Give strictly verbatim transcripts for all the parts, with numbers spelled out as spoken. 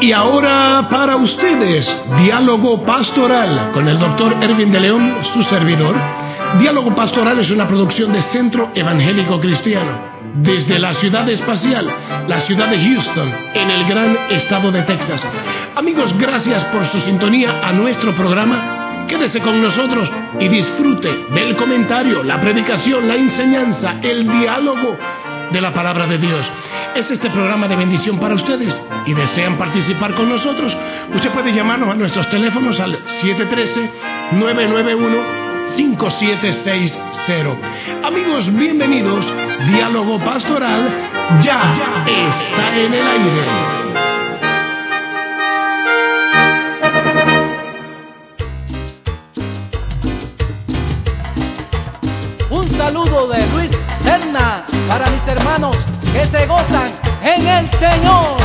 Y ahora para ustedes, Diálogo Pastoral, con el doctor Erwin de León, su servidor. Diálogo Pastoral es una producción de Centro Evangélico Cristiano, desde la ciudad espacial, la ciudad de Houston, en el gran estado de Texas. Amigos, gracias por su sintonía a nuestro programa. Quédese con nosotros y disfrute del comentario, la predicación, la enseñanza, el diálogo de la palabra de Dios. Es este programa de bendición para ustedes y desean participar con nosotros. Usted puede llamarnos a nuestros teléfonos al siete uno tres, nueve nueve uno, cinco siete seis cero. Amigos, bienvenidos. Diálogo Pastoral ya, ya está en el aire. Un saludo de Luis Serna para mis hermanos que se gozan en el Señor.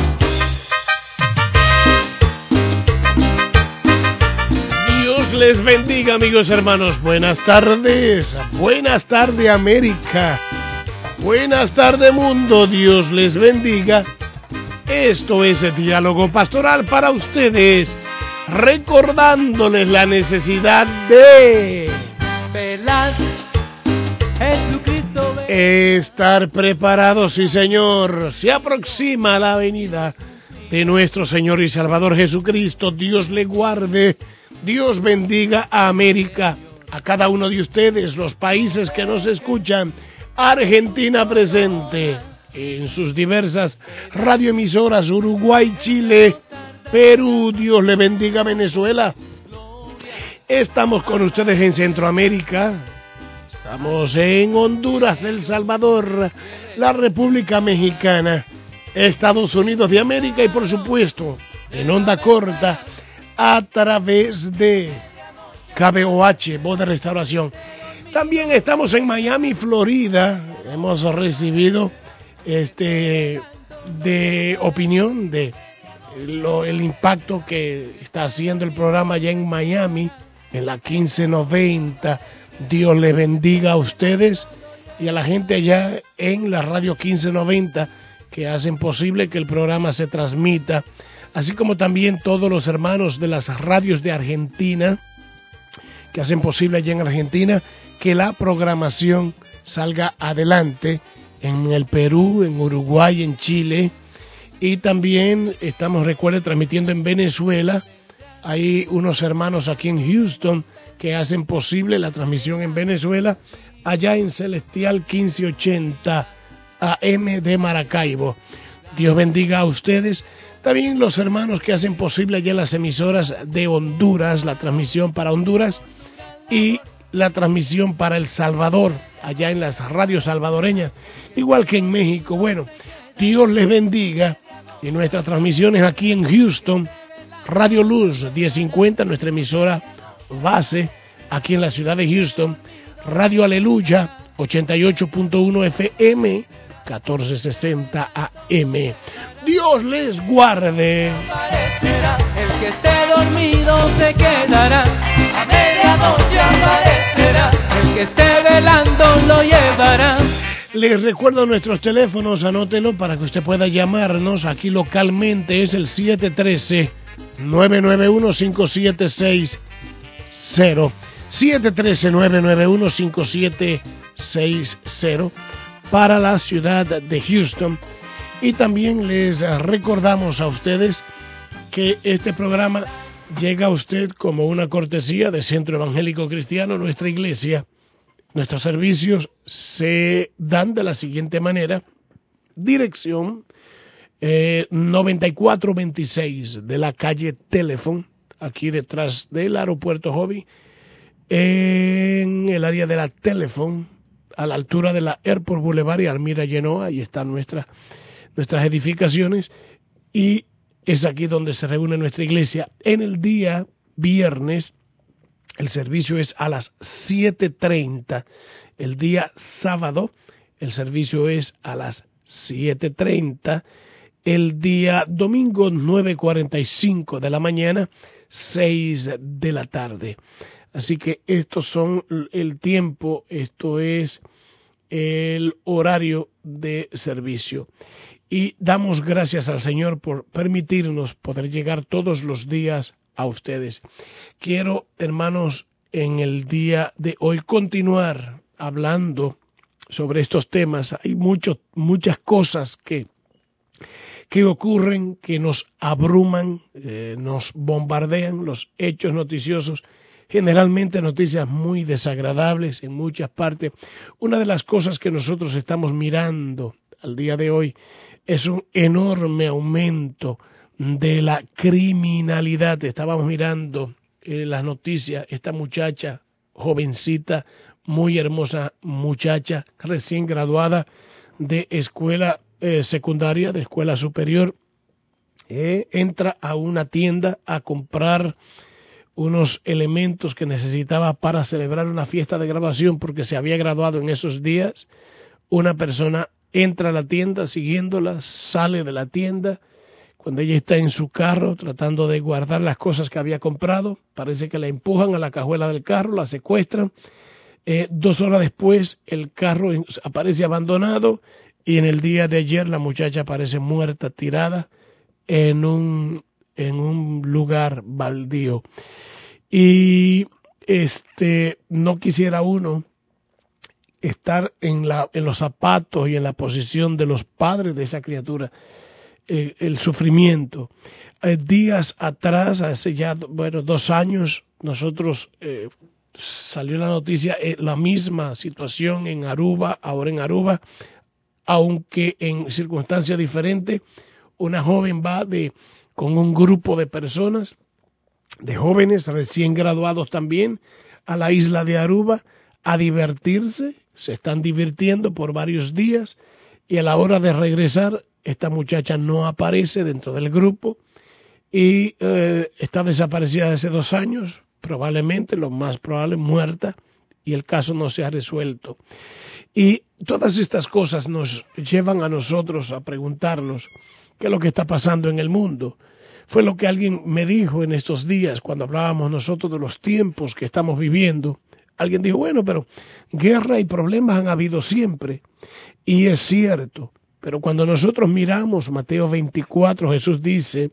Dios les bendiga, amigos hermanos. Buenas tardes. Buenas tardes, América. Buenas tardes, mundo. Dios les bendiga. Esto es el Diálogo Pastoral para ustedes, recordándoles la necesidad de velar. Jesucristo ven. Estar preparados, sí, Señor. Se aproxima la venida de nuestro Señor y Salvador Jesucristo. Dios le guarde. Dios bendiga a América, a cada uno de ustedes, los países que nos escuchan. Argentina presente en sus diversas radioemisoras, Uruguay, Chile, Perú. Dios le bendiga a Venezuela. Estamos con ustedes en Centroamérica. Estamos en Honduras, El Salvador, la República Mexicana, Estados Unidos de América y, por supuesto, en onda corta, a través de K B O H, Voz de Restauración. También estamos en Miami, Florida. Hemos recibido este de opinión de lo, el impacto que está haciendo el programa allá en Miami, en la quince noventa. Dios le bendiga a ustedes y a la gente allá en la radio quince noventa que hacen posible que el programa se transmita, así como también todos los hermanos de las radios de Argentina que hacen posible allá en Argentina que la programación salga adelante, en el Perú, en Uruguay, en Chile, y también estamos, recuerden, transmitiendo en Venezuela. Hay unos hermanos aquí en Houston que hacen posible la transmisión en Venezuela, allá en Celestial quince ochenta A M de Maracaibo. Dios bendiga a ustedes. También los hermanos que hacen posible allá en las emisoras de Honduras, la transmisión para Honduras y la transmisión para El Salvador, allá en las radios salvadoreñas, igual que en México. Bueno, Dios les bendiga. Y nuestras transmisiones aquí en Houston, Radio Luz diez cincuenta, nuestra emisora base aquí en la ciudad de Houston, Radio Aleluya ochenta y ocho punto uno F M, catorce sesenta A M. Dios les guarde. Aparecerá, el que esté dormido se quedará, a medianoche aparecerá, el que esté velando lo llevará. Les recuerdo nuestros teléfonos, anótelo para que usted pueda llamarnos aquí localmente. Es el siete uno tres, nueve nueve uno, cinco siete seis cero, siete uno tres, nueve nueve uno, cinco siete seis cero para la ciudad de Houston. Y también les recordamos a ustedes que este programa llega a usted como una cortesía de Centro Evangélico Cristiano, nuestra iglesia. Nuestros servicios se dan de la siguiente manera: dirección eh, noventa y cuatro veintiséis de la calle Telephone, aquí detrás del aeropuerto Hobby, en el área de la Telephone, a la altura de la Airport Boulevard y Almira Genoa. Ahí están nuestras nuestras edificaciones y es aquí donde se reúne nuestra iglesia. En el día viernes el servicio es a las siete treinta. El día sábado el servicio es a las siete treinta. El día domingo nueve cuarenta y cinco de la mañana, seis de la tarde. Así que estos son el tiempo, esto es el horario de servicio. y damos gracias al Señor por permitirnos poder llegar todos los días a ustedes. Quiero, hermanos, en el día de hoy continuar hablando sobre estos temas. Hay mucho, muchas cosas que, que ocurren, que nos abruman, eh, nos bombardean, los hechos noticiosos, generalmente noticias muy desagradables en muchas partes. Una de las cosas que nosotros estamos mirando al día de hoy es un enorme aumento de la criminalidad. Estábamos mirando eh, las noticias, esta muchacha jovencita, muy hermosa muchacha, recién graduada de escuela eh, secundaria, de escuela superior, eh, entra a una tienda a comprar unos elementos que necesitaba para celebrar una fiesta de graduación porque se había graduado en esos días. Una persona entra a la tienda siguiéndola, sale de la tienda. Cuando ella está en su carro tratando de guardar las cosas que había comprado, parece que la empujan a la cajuela del carro, la secuestran. Eh, dos horas después el carro aparece abandonado y en el día de ayer la muchacha aparece muerta, tirada en un, en un lugar baldío. Y este no quisiera uno estar en, la, en los zapatos y en la posición de los padres de esa criatura. Eh, el sufrimiento. Eh, días atrás, hace ya bueno dos años, nosotros eh, salió la noticia, eh, la misma situación en Aruba, ahora en Aruba, aunque en circunstancias diferentes. Una joven va de con un grupo de personas, de jóvenes recién graduados también, a la isla de Aruba a divertirse. Se están divirtiendo por varios días y a la hora de regresar esta muchacha no aparece dentro del grupo y eh, está desaparecida desde dos años, probablemente, lo más probable, muerta, y el caso no se ha resuelto. Y todas estas cosas nos llevan a nosotros a preguntarnos qué es lo que está pasando en el mundo. Fue lo que alguien me dijo en estos días cuando hablábamos nosotros de los tiempos que estamos viviendo. Alguien dijo, bueno, pero guerra y problemas han habido siempre, y es cierto. Pero cuando nosotros miramos Mateo veinticuatro, Jesús dice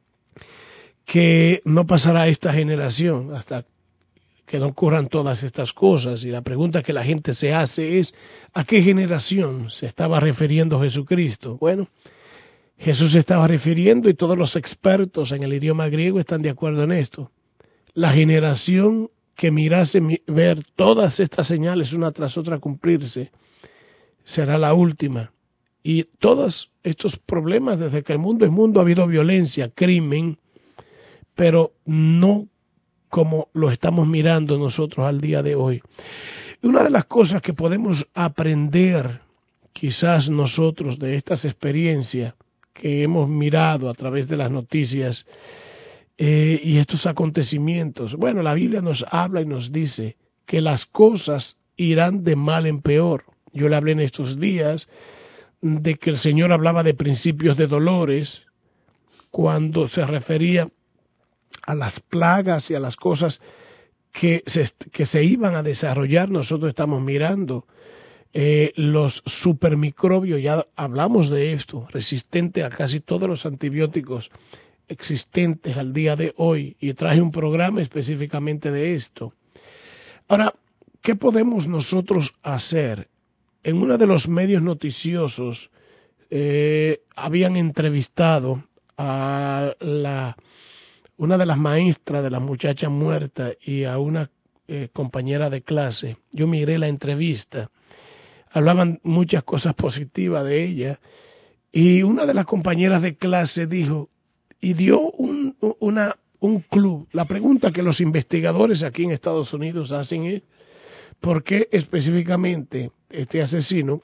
que no pasará esta generación hasta que no ocurran todas estas cosas. Y la pregunta que la gente se hace es, ¿a qué generación se estaba refiriendo Jesucristo? Bueno, Jesús se estaba refiriendo, y todos los expertos en el idioma griego están de acuerdo en esto. La generación que mirase ver todas estas señales una tras otra cumplirse será la última. Y todos estos problemas, desde que el mundo es mundo, ha habido violencia, crimen, pero no como lo estamos mirando nosotros al día de hoy. Una de las cosas que podemos aprender, quizás nosotros, de estas experiencias que hemos mirado a través de las noticias eh, y estos acontecimientos, bueno, la Biblia nos habla y nos dice que las cosas irán de mal en peor. Yo le hablé en estos días de que el Señor hablaba de principios de dolores cuando se refería a las plagas y a las cosas que se, que se iban a desarrollar. Nosotros estamos mirando eh, los supermicrobios, ya hablamos de esto, resistente a casi todos los antibióticos existentes al día de hoy, y traje un programa específicamente de esto. Ahora, ¿qué podemos nosotros hacer? En uno de los medios noticiosos eh, habían entrevistado a la, una de las maestras de la muchacha muerta y a una eh, compañera de clase. Yo miré la entrevista, hablaban muchas cosas positivas de ella, y una de las compañeras de clase dijo, y dio un, una, un club. La pregunta que los investigadores aquí en Estados Unidos hacen es, ¿por qué específicamente este asesino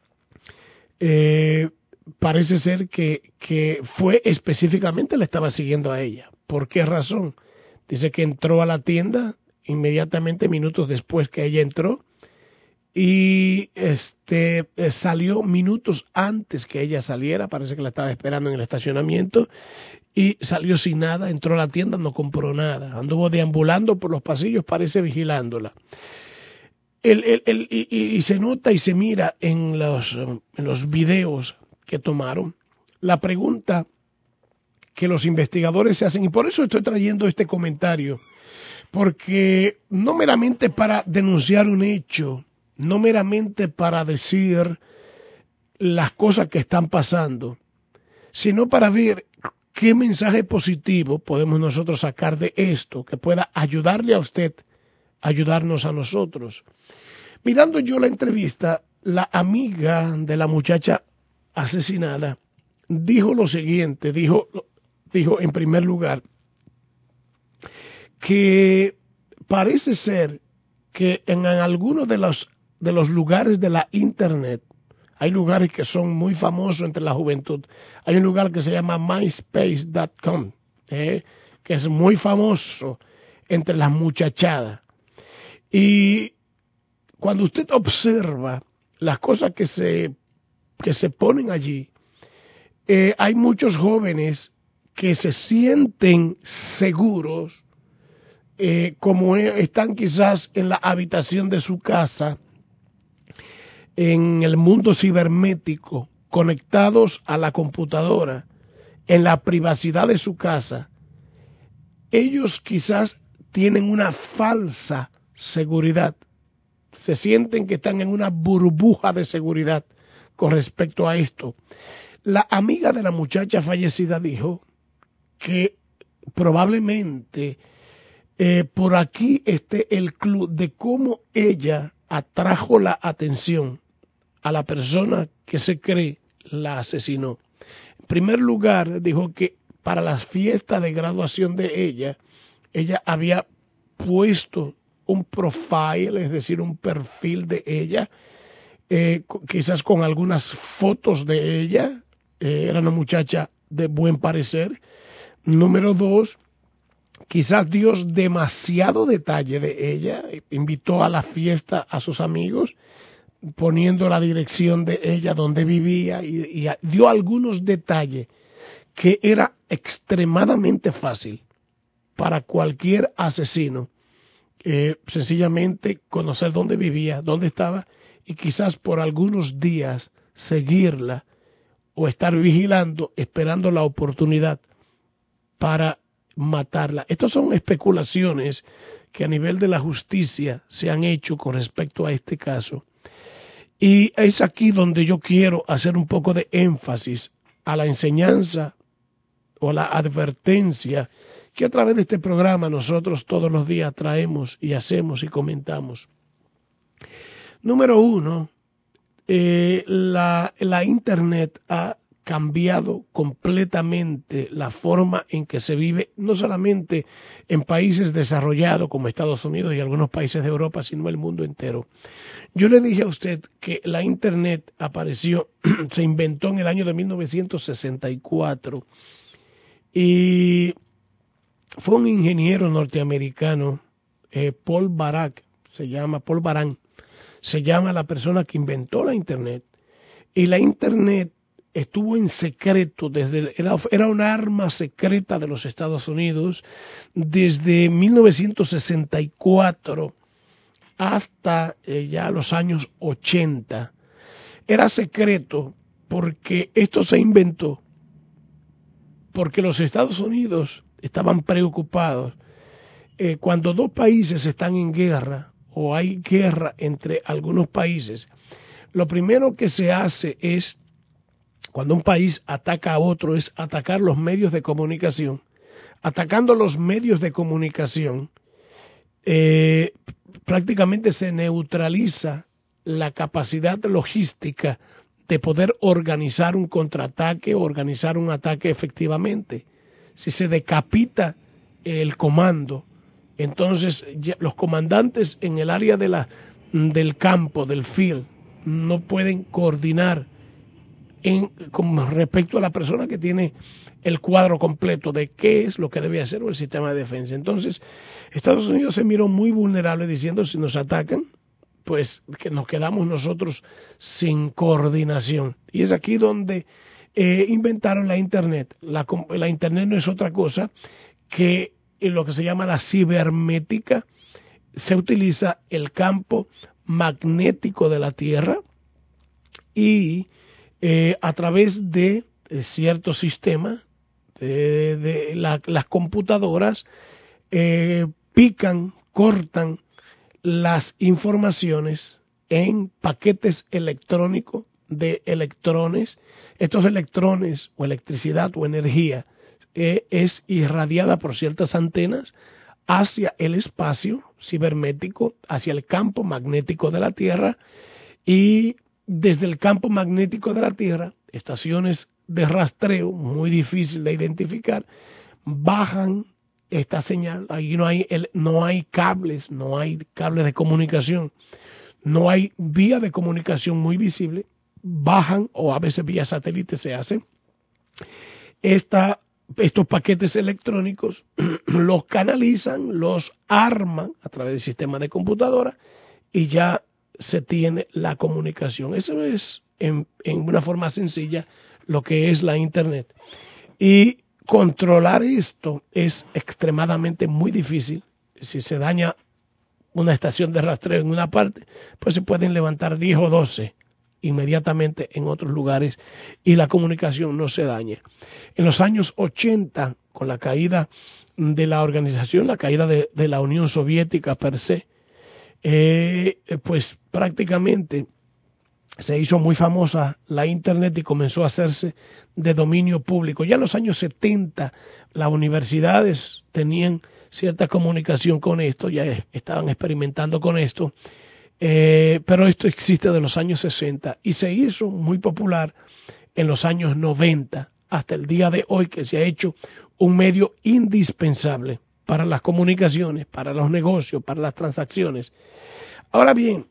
eh, parece ser que, que fue específicamente, le estaba siguiendo a ella? ¿Por qué razón? Dice que entró a la tienda inmediatamente, minutos después que ella entró, y este salió minutos antes que ella saliera. Parece que la estaba esperando en el estacionamiento, y salió sin nada, entró a la tienda, no compró nada, anduvo deambulando por los pasillos, parece vigilándola. El, el, el, y, y se nota y se mira en los, en los videos que tomaron la pregunta que los investigadores se hacen, y por eso estoy trayendo este comentario, porque no meramente para denunciar un hecho, no meramente para decir las cosas que están pasando, sino para ver qué mensaje positivo podemos nosotros sacar de esto, que pueda ayudarle a usted, ayudarnos a nosotros. Mirando yo la entrevista, la amiga de la muchacha asesinada dijo lo siguiente, dijo, dijo en primer lugar, que parece ser que en algunos de los, de los lugares de la internet, hay lugares que son muy famosos entre la juventud. Hay un lugar que se llama myspace punto com, eh, que es muy famoso entre las muchachadas. Y cuando usted observa las cosas que se, que se ponen allí, eh, hay muchos jóvenes que se sienten seguros, eh, como están quizás en la habitación de su casa, en el mundo cibernético, conectados a la computadora, en la privacidad de su casa. Ellos quizás tienen una falsa seguridad, se sienten que están en una burbuja de seguridad con respecto a esto. La amiga de la muchacha fallecida dijo que probablemente eh, por aquí esté el club de cómo ella atrajo la atención a la persona que se cree la asesinó. En primer lugar, dijo que para las fiestas de graduación de ella, ella había puesto un profile, es decir, un perfil de ella, eh, quizás con algunas fotos de ella, eh, era una muchacha de buen parecer. Número dos, quizás dio demasiado detalle de ella, invitó a la fiesta a sus amigos, poniendo la dirección de ella donde vivía y, y dio algunos detalles que era extremadamente fácil para cualquier asesino, eh, sencillamente conocer dónde vivía, dónde estaba y quizás por algunos días seguirla o estar vigilando, esperando la oportunidad para matarla. Estas son especulaciones que a nivel de la justicia se han hecho con respecto a este caso. Y es aquí donde yo quiero hacer un poco de énfasis a la enseñanza o la advertencia que a través de este programa nosotros todos los días traemos y hacemos y comentamos. Número uno, eh, la, la Internet ha cambiado completamente la forma en que se vive, no solamente en países desarrollados como Estados Unidos y algunos países de Europa, sino el mundo entero. Yo le dije a usted que la Internet apareció, se inventó en el año de mil novecientos sesenta y cuatro y fue un ingeniero norteamericano, eh, Paul Barak, se llama Paul Baran, se llama la persona que inventó la Internet. Y la Internet estuvo en secreto, desde era, era un arma secreta de los Estados Unidos desde mil novecientos sesenta y cuatro hasta eh, ya los años ochenta. Era secreto porque esto se inventó porque los Estados Unidos estaban preocupados. Eh, cuando dos países están en guerra o hay guerra entre algunos países, lo primero que se hace es, cuando un país ataca a otro, es atacar los medios de comunicación. Atacando los medios de comunicación, eh, prácticamente se neutraliza la capacidad logística de poder organizar un contraataque o organizar un ataque efectivamente. Si se decapita el comando, entonces ya los comandantes en el área de la, del campo, del field, no pueden coordinar en, con respecto a la persona que tiene el cuadro completo de qué es lo que debe hacer el sistema de defensa. Entonces, Estados Unidos se miró muy vulnerable diciendo, si nos atacan, pues que nos quedamos nosotros sin coordinación. Y es aquí donde eh, inventaron la Internet. La, la Internet no es otra cosa que en lo que se llama la cibernética. Se utiliza el campo magnético de la Tierra y eh, a través de eh, ciertos sistemas de, de la, las computadoras eh, pican, cortan las informaciones en paquetes electrónicos de electrones. Estos electrones o electricidad o energía eh, es irradiada por ciertas antenas hacia el espacio cibernético, hacia el campo magnético de la Tierra, y desde el campo magnético de la Tierra, estaciones de rastreo muy difícil de identificar, bajan esta señal. Ahí no hay, el, no hay cables, no hay cables de comunicación, no hay vía de comunicación muy visible, bajan, o a veces vía satélite se hace, esta estos paquetes electrónicos, los canalizan, los arman a través del sistema de computadora y ya se tiene la comunicación. Eso es en, en una forma sencilla lo que es la Internet. Y controlar esto es extremadamente muy difícil. Si se daña una estación de rastreo en una parte, pues se pueden levantar diez o doce inmediatamente en otros lugares y la comunicación no se daña. En los años ochenta, con la caída de la organización, la caída de, de la Unión Soviética per se, eh, pues prácticamente se hizo muy famosa la Internet y comenzó a hacerse de dominio público. Ya en los años setenta las universidades tenían cierta comunicación con esto, ya estaban experimentando con esto. Eh, pero esto existe de los años sesenta y se hizo muy popular en los años noventa hasta el día de hoy, que se ha hecho un medio indispensable para las comunicaciones, para los negocios, para las transacciones. Ahora bien,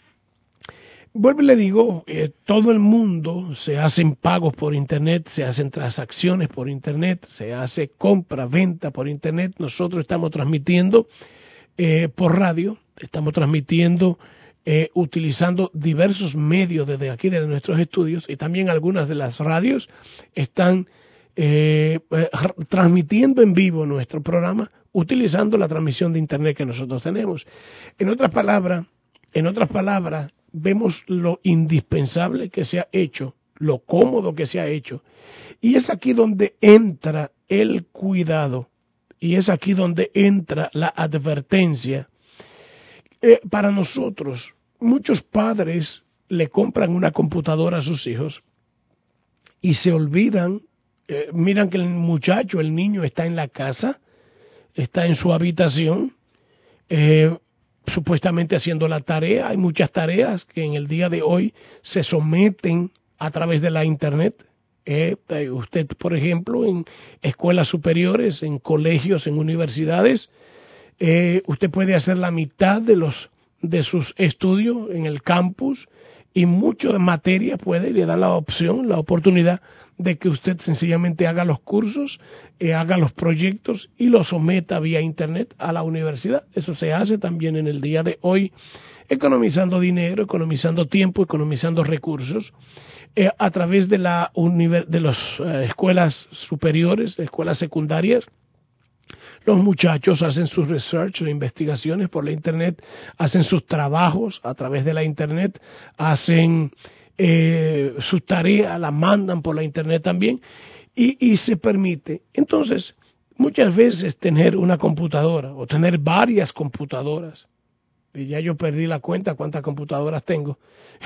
vuelvo y le digo, eh, todo el mundo se hacen pagos por Internet, se hacen transacciones por Internet, se hace compra, venta por Internet. Nosotros estamos transmitiendo eh, por radio, estamos transmitiendo Eh, utilizando diversos medios desde aquí, desde nuestros estudios, y también algunas de las radios están eh, eh, transmitiendo en vivo nuestro programa utilizando la transmisión de Internet que nosotros tenemos. En otras palabras, en otras palabras, vemos lo indispensable que se ha hecho, lo cómodo que se ha hecho, y es aquí donde entra el cuidado, y es aquí donde entra la advertencia. Eh, para nosotros, muchos padres le compran una computadora a sus hijos y se olvidan, eh, miran que el muchacho, el niño está en la casa, está en su habitación, eh, supuestamente haciendo la tarea. Hay muchas tareas que en el día de hoy se someten a través de la Internet. Eh, usted, por ejemplo, en escuelas superiores, en colegios, en universidades, Eh, usted puede hacer la mitad de los de sus estudios en el campus y mucho de materia puede, le da la opción, la oportunidad de que usted sencillamente haga los cursos, eh, haga los proyectos y los someta vía Internet a la universidad. Eso se hace también en el día de hoy, economizando dinero, economizando tiempo, economizando recursos, eh, a través de la de las eh, escuelas superiores, escuelas secundarias. Los muchachos hacen sus research, sus investigaciones por la Internet, hacen sus trabajos a través de la Internet, hacen eh, sus tareas, las mandan por la Internet también, y, y se permite. Entonces, muchas veces tener una computadora o tener varias computadoras, y ya yo perdí la cuenta cuántas computadoras tengo.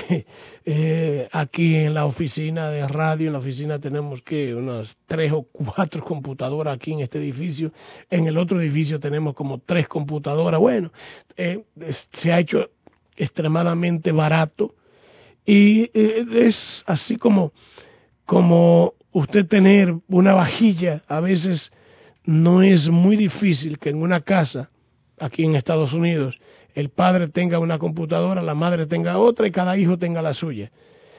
eh, aquí en la oficina de radio, en la oficina tenemos que unas tres o cuatro computadoras aquí en este edificio, en el otro edificio tenemos como tres computadoras. Bueno, eh, se ha hecho extremadamente barato y eh, es así como, como usted tener una vajilla. A veces no es muy difícil que en una casa aquí en Estados Unidos el padre tenga una computadora, la madre tenga otra y cada hijo tenga la suya.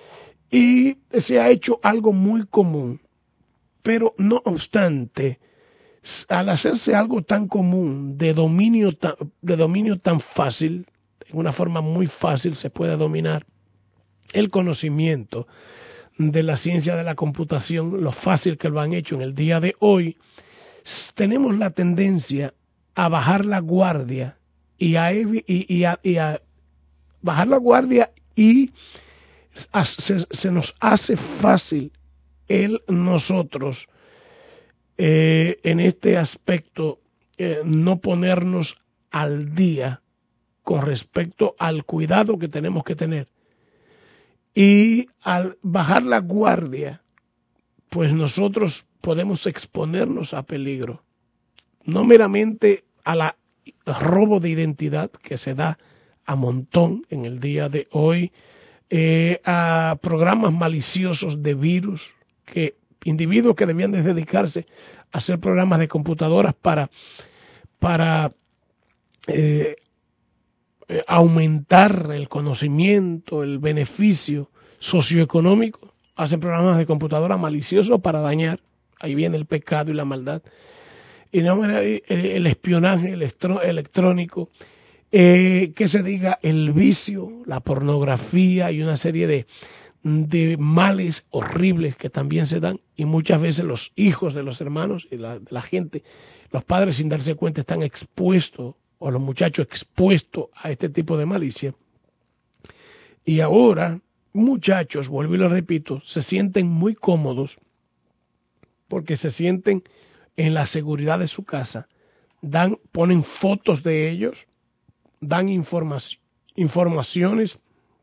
Y se ha hecho algo muy común, pero no obstante, al hacerse algo tan común, de dominio tan, de dominio tan fácil, en una forma muy fácil se puede dominar el conocimiento de la ciencia de la computación, lo fácil que lo han hecho en el día de hoy, tenemos la tendencia a bajar la guardia y a, y, y a, y a bajar la guardia y a, se, se nos hace fácil el nosotros eh, en este aspecto eh, no ponernos al día con respecto al cuidado que tenemos que tener, y al bajar la guardia, pues nosotros podemos exponernos a peligro, no meramente a la robo de identidad que se da a montón en el día de hoy, eh, a programas maliciosos de virus, que individuos que debían de dedicarse a hacer programas de computadoras para, para eh, eh, aumentar el conocimiento, el beneficio socioeconómico, hacen programas de computadora maliciosos para dañar. Ahí viene el pecado y la maldad. Y no, el, el espionaje electro, electrónico, eh, que se diga el vicio, la pornografía y una serie de, de males horribles que también se dan, y muchas veces los hijos de los hermanos y la, la gente, los padres sin darse cuenta están expuestos, o los muchachos expuestos a este tipo de malicia. Y ahora muchachos, vuelvo y lo repito, se sienten muy cómodos porque se sienten en la seguridad de su casa, dan, ponen fotos de ellos, dan informa informaciones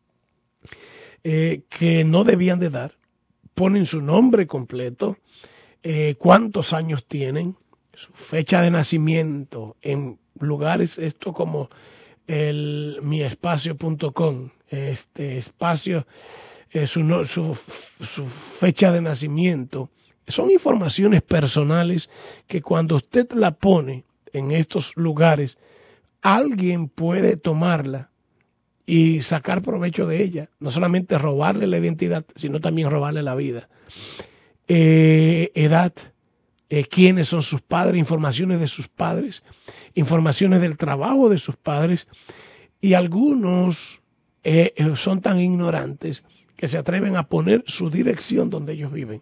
eh, que no debían de dar, ponen su nombre completo, eh, cuántos años tienen, su fecha de nacimiento, en lugares esto como el mi espacio punto com, este espacio, eh, su, su, su fecha de nacimiento. Son informaciones personales que cuando usted la pone en estos lugares, alguien puede tomarla y sacar provecho de ella, no solamente robarle la identidad, sino también robarle la vida. Eh, edad, eh, quiénes son sus padres, informaciones de sus padres, informaciones del trabajo de sus padres, y algunos eh, son tan ignorantes que se atreven a poner su dirección donde ellos viven.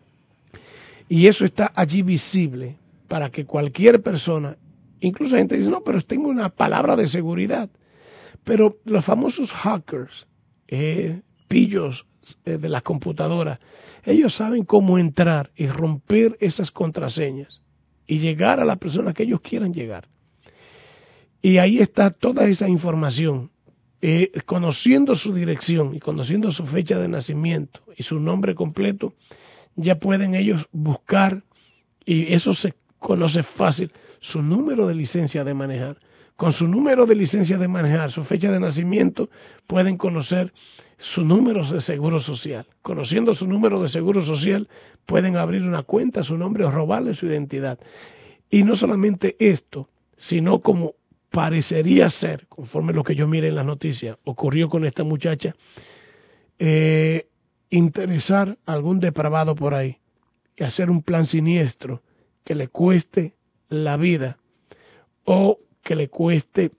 Y eso está allí visible para que cualquier persona, incluso gente dice, no, pero tengo una palabra de seguridad. Pero los famosos hackers, eh, pillos eh, de las computadoras, ellos saben cómo entrar y romper esas contraseñas y llegar a la persona que ellos quieran llegar. Y ahí está toda esa información. Eh, conociendo su dirección y conociendo su fecha de nacimiento y su nombre completo, ya pueden ellos buscar, y eso se conoce fácil, su número de licencia de manejar. Con su número de licencia de manejar, su fecha de nacimiento, pueden conocer su número de seguro social. Conociendo su número de seguro social, pueden abrir una cuenta a su nombre o robarle su identidad. Y no solamente esto, sino como parecería ser, conforme lo que yo mire en las noticias, ocurrió con esta muchacha, eh, interesar a algún depravado por ahí y hacer un plan siniestro que le cueste la vida o que le cueste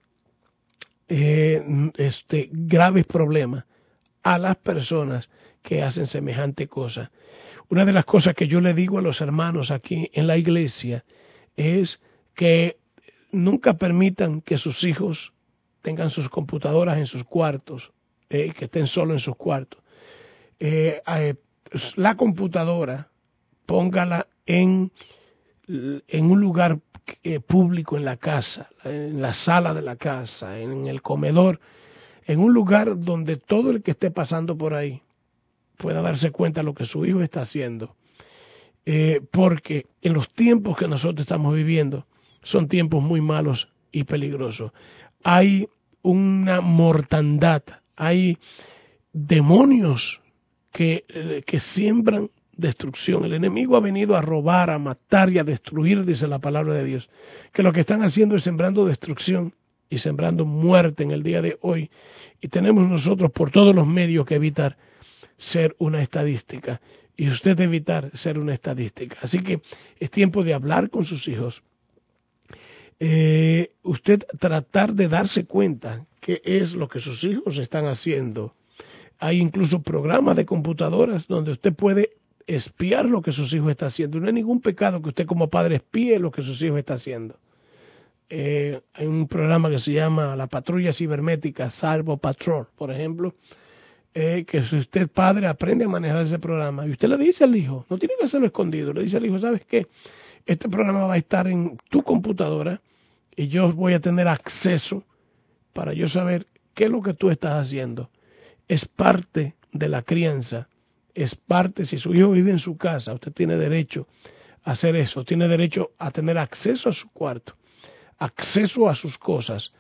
eh, este, graves problemas a las personas que hacen semejante cosa. Una de las cosas que yo le digo a los hermanos aquí en la iglesia es que nunca permitan que sus hijos tengan sus computadoras en sus cuartos, eh, que estén solo en sus cuartos. Eh, eh, la computadora póngala en, en un lugar eh, público en la casa, en la sala de la casa, en el comedor, en un lugar donde todo el que esté pasando por ahí pueda darse cuenta de lo que su hijo está haciendo. Eh, porque en los tiempos que nosotros estamos viviendo son tiempos muy malos y peligrosos. Hay una mortandad, hay demonios que, eh, que siembran destrucción. El enemigo ha venido a robar, a matar y a destruir, dice la palabra de Dios, que lo que están haciendo es sembrando destrucción y sembrando muerte en el día de hoy, y tenemos nosotros por todos los medios que evitar ser una estadística, y usted evitar ser una estadística. Así que es tiempo de hablar con sus hijos, eh, usted tratar de darse cuenta qué es lo que sus hijos están haciendo. Hay incluso programas de computadoras donde usted puede espiar lo que sus hijos están haciendo. No hay ningún pecado que usted como padre espíe lo que sus hijos están haciendo. Eh, hay un programa que se llama la Patrulla Cibernética Cyber Patrol, por ejemplo, eh, que si usted padre aprende a manejar ese programa y usted le dice al hijo, no tiene que hacerlo escondido, le dice al hijo, ¿sabes qué? Este programa va a estar en tu computadora y yo voy a tener acceso para yo saber qué es lo que tú estás haciendo. Es parte de la crianza, es parte, si su hijo vive en su casa, usted tiene derecho a hacer eso, tiene derecho a tener acceso a su cuarto, acceso a sus cosas,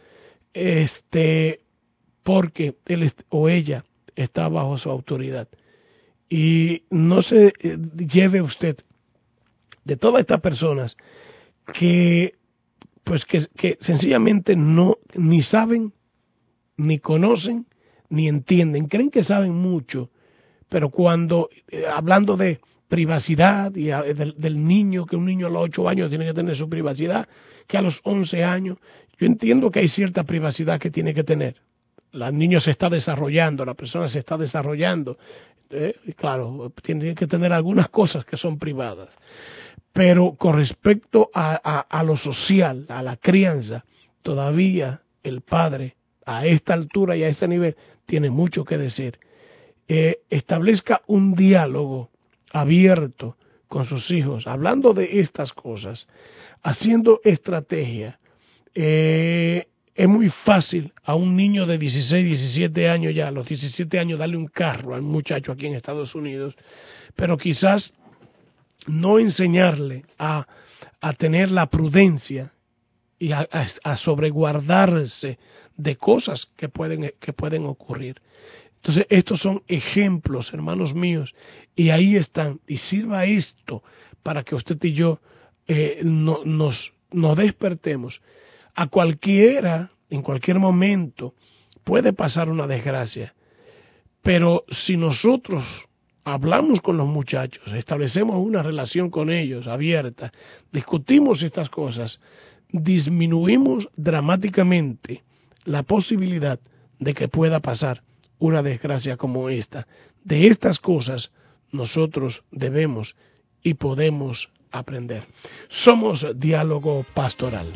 este, porque él o ella está bajo su autoridad. Y no se eh, lleve usted de todas estas personas que pues que, que sencillamente no ni saben, ni conocen, ni entienden, creen que saben mucho, pero cuando eh, hablando de privacidad y a, del, del niño, que un niño a los ocho años tiene que tener su privacidad, que a los once años, yo entiendo que hay cierta privacidad que tiene que tener. El niño se está desarrollando, la persona se está desarrollando, eh, y claro, tiene que tener algunas cosas que son privadas. Pero con respecto a, a, a lo social, a la crianza, todavía el padre a esta altura y a este nivel tiene mucho que decir. Eh, establezca un diálogo abierto con sus hijos, hablando de estas cosas, haciendo estrategia. Eh, es muy fácil a un niño de dieciséis, diecisiete años ya, a los diecisiete años, darle un carro al muchacho aquí en Estados Unidos, pero quizás no enseñarle a, a tener la prudencia y a, a, a sobreguardarse de cosas que pueden, que pueden ocurrir. Entonces, estos son ejemplos, hermanos míos, y ahí están. Y sirva esto para que usted y yo eh, no, nos, nos despertemos. A cualquiera, en cualquier momento, puede pasar una desgracia. Pero si nosotros hablamos con los muchachos, establecemos una relación con ellos abierta, discutimos estas cosas, disminuimos dramáticamente la posibilidad de que pueda pasar una desgracia como esta. De estas cosas nosotros debemos y podemos aprender. Somos Diálogo Pastoral.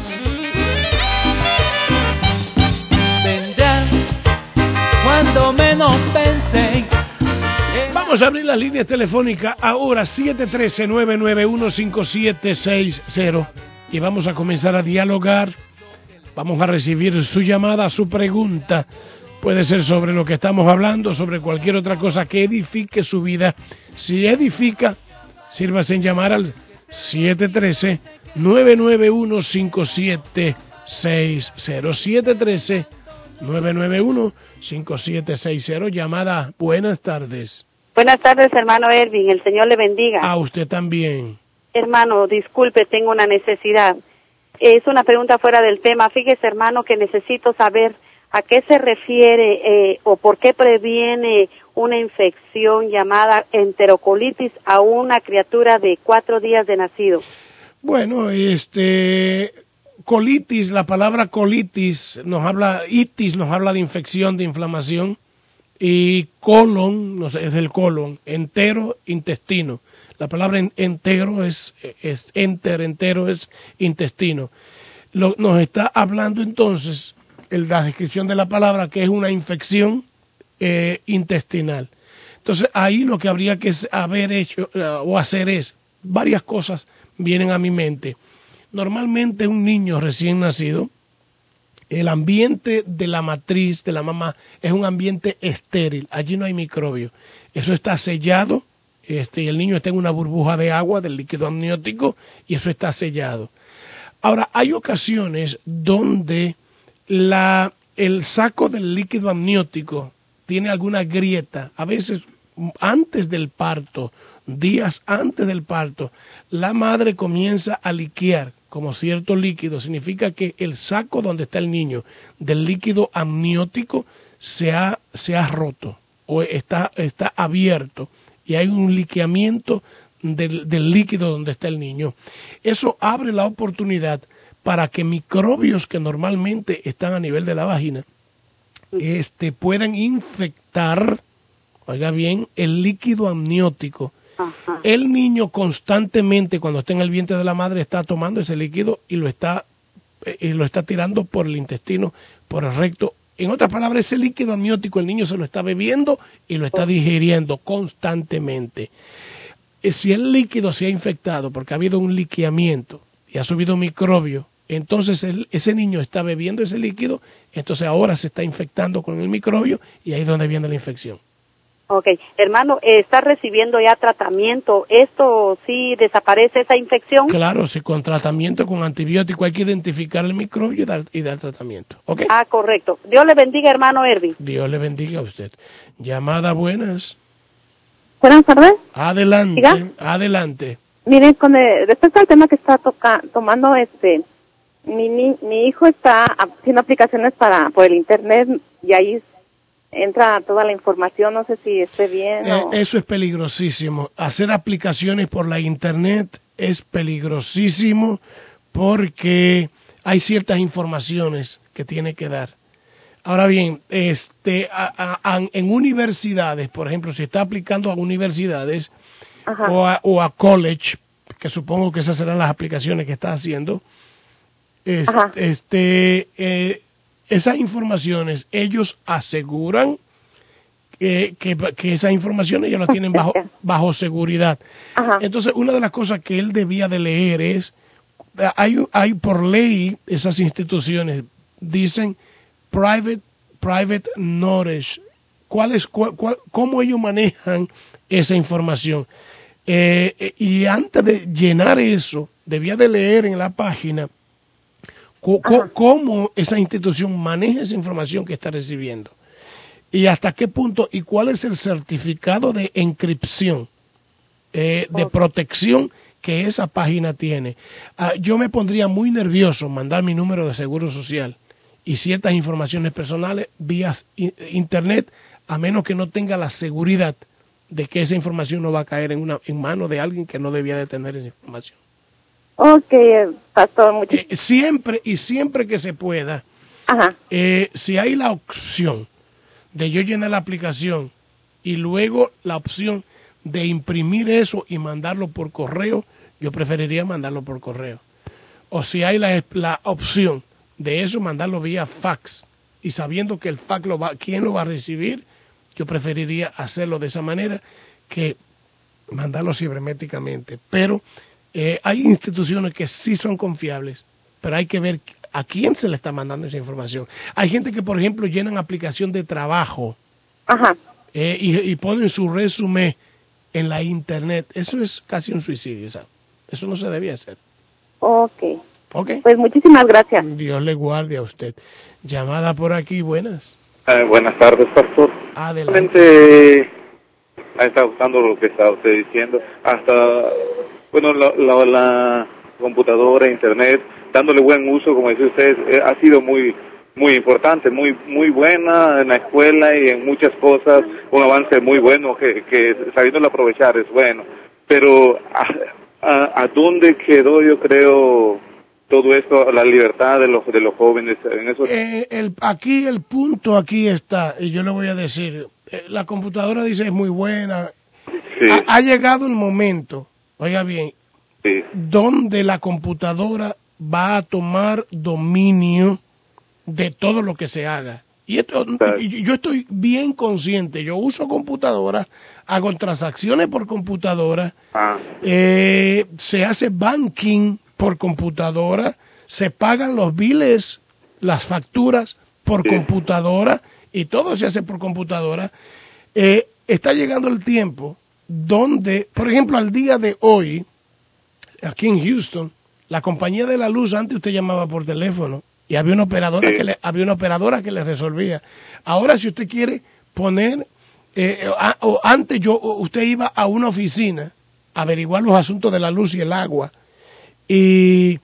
Vendrán cuando menos pensen. Vamos a abrir la línea telefónica ahora, siete uno tres, nueve nueve uno, cinco siete seis cero, y vamos a comenzar a dialogar. Vamos a recibir su llamada, su pregunta. Puede ser sobre lo que estamos hablando, sobre cualquier otra cosa que edifique su vida. Si edifica, sírvase en llamar al siete uno tres, nueve nueve uno, cinco siete seis cero. siete uno tres, nueve nueve uno, cinco siete seis cero. Llamada, buenas tardes. Buenas tardes, hermano Ervin, el Señor le bendiga. A usted también. Hermano, disculpe, tengo una necesidad. Es una pregunta fuera del tema. Fíjese, hermano, que necesito saber a qué se refiere eh, o por qué previene una infección llamada enterocolitis a una criatura de cuatro días de nacido. Bueno, este... colitis, la palabra colitis nos habla, itis nos habla de infección, de inflamación, y colon, no sé, es del colon, entero, intestino. La palabra en, entero es, es enter, entero es intestino. Lo, nos está hablando entonces, en la descripción de la palabra, que es una infección eh, intestinal. Entonces ahí lo que habría que haber hecho uh, o hacer es, varias cosas vienen a mi mente. Normalmente un niño recién nacido, el ambiente de la matriz, de la mamá, es un ambiente estéril. Allí no hay microbio. Eso está sellado, este, y el niño está en una burbuja de agua, del líquido amniótico, y eso está sellado. Ahora, hay ocasiones donde la, el saco del líquido amniótico tiene alguna grieta, a veces antes del parto, días antes del parto, la madre comienza a liquear como cierto líquido. Significa que el saco donde está el niño del líquido amniótico se ha, se ha roto o está, está abierto y hay un liqueamiento del, del líquido donde está el niño. Eso abre la oportunidad para que microbios que normalmente están a nivel de la vagina este, puedan infectar, oiga bien, el líquido amniótico. Ajá. El niño constantemente, cuando está en el vientre de la madre, está tomando ese líquido y lo está, eh, lo está tirando por el intestino, por el recto, En otras palabras, ese líquido amniótico el niño se lo está bebiendo y lo está digiriendo constantemente. Si el líquido se ha infectado porque ha habido un liqueamiento y ha subido microbio, entonces el, ese niño está bebiendo ese líquido, entonces ahora se está infectando con el microbio y ahí es donde viene la infección. Ok, hermano, ¿está recibiendo ya tratamiento? ¿Esto sí desaparece esa infección? Claro, si con tratamiento, con antibiótico, hay que identificar el microbio y dar, y dar tratamiento. ¿Okay? Ah, correcto. Dios le bendiga, hermano Ervin. Dios le bendiga a usted. Llamada, buenas. Buenas tardes. Adelante, ¿Siga? adelante. Mire, con el, respecto al tema que está toca, tomando, este, mi, mi, mi hijo está haciendo aplicaciones para por el internet y ahí entra toda la información, no sé si esté bien eh, o... Eso es peligrosísimo. Hacer aplicaciones por la internet es peligrosísimo porque hay ciertas informaciones que tiene que dar. Ahora bien, este, a, a, a, en universidades, por ejemplo, si está aplicando a universidades o a, o a college, que supongo que esas serán las aplicaciones que está haciendo, es, este, eh, esas informaciones, ellos aseguran que, que, que esas informaciones ellos las tienen bajo, bajo seguridad. Ajá. Entonces, una de las cosas que él debía de leer es, hay, hay por ley, esas instituciones dicen private, private knowledge. ¿Cuál es, cuál, cuál, ¿Cómo ellos manejan esa información? Eh, y antes de llenar eso, debía de leer en la página cómo esa institución maneja esa información que está recibiendo y hasta qué punto y cuál es el certificado de encripción, eh, de protección que esa página tiene. Uh, yo me pondría muy nervioso mandar mi número de seguro social y ciertas informaciones personales vía internet, a menos que no tenga la seguridad de que esa información no va a caer en una en manos de alguien que no debía de tener esa información. Ok, pastor, muchas eh, siempre y siempre que se pueda, Ajá. Eh, si hay la opción de yo llenar la aplicación y luego la opción de imprimir eso y mandarlo por correo, yo preferiría mandarlo por correo. O si hay la, la opción de eso, mandarlo vía fax y sabiendo que el fax lo va, quién lo va a recibir, yo preferiría hacerlo de esa manera que mandarlo cibernéticamente. Pero eh, hay instituciones que sí son confiables, pero hay que ver a quién se le está mandando esa información. Hay gente que, por ejemplo, llenan aplicación de trabajo Ajá. Eh, y, y ponen su resumen en la internet. Eso es casi un suicidio, ¿sabes? Eso no se debía hacer. Ok. Ok. Pues muchísimas gracias. Dios le guarde a usted. Llamada por aquí, buenas. Eh, buenas tardes, pastor. Adelante. Realmente ha estado usando lo que está usted diciendo, hasta, bueno, la, la, la computadora, internet, dándole buen uso, como dice usted, eh, ha sido muy muy importante, muy muy buena en la escuela y en muchas cosas, un avance muy bueno que, que sabiéndolo aprovechar es bueno, pero ¿a, a, a dónde quedó, yo creo, todo esto, la libertad de los de los jóvenes en eso? Eh, el, aquí el punto aquí está, y yo le voy a decir, eh, la computadora dice es muy buena. Sí. Ha, ha llegado el momento, oiga bien, Sí. donde la computadora va a tomar dominio de todo lo que se haga. Y esto, y yo estoy bien consciente, yo uso computadora, hago transacciones por computadora, Ah. eh, se hace banking por computadora, se pagan los biles, las facturas por Sí. computadora y todo se hace por computadora. Eh, está llegando el tiempo donde, por ejemplo, al día de hoy, aquí en Houston, la compañía de la luz, antes usted llamaba por teléfono y había una operadora Sí. que le, había una operadora que le resolvía. Ahora, si usted quiere poner, eh, a, o antes yo, usted iba a una oficina a averiguar los asuntos de la luz y el agua y,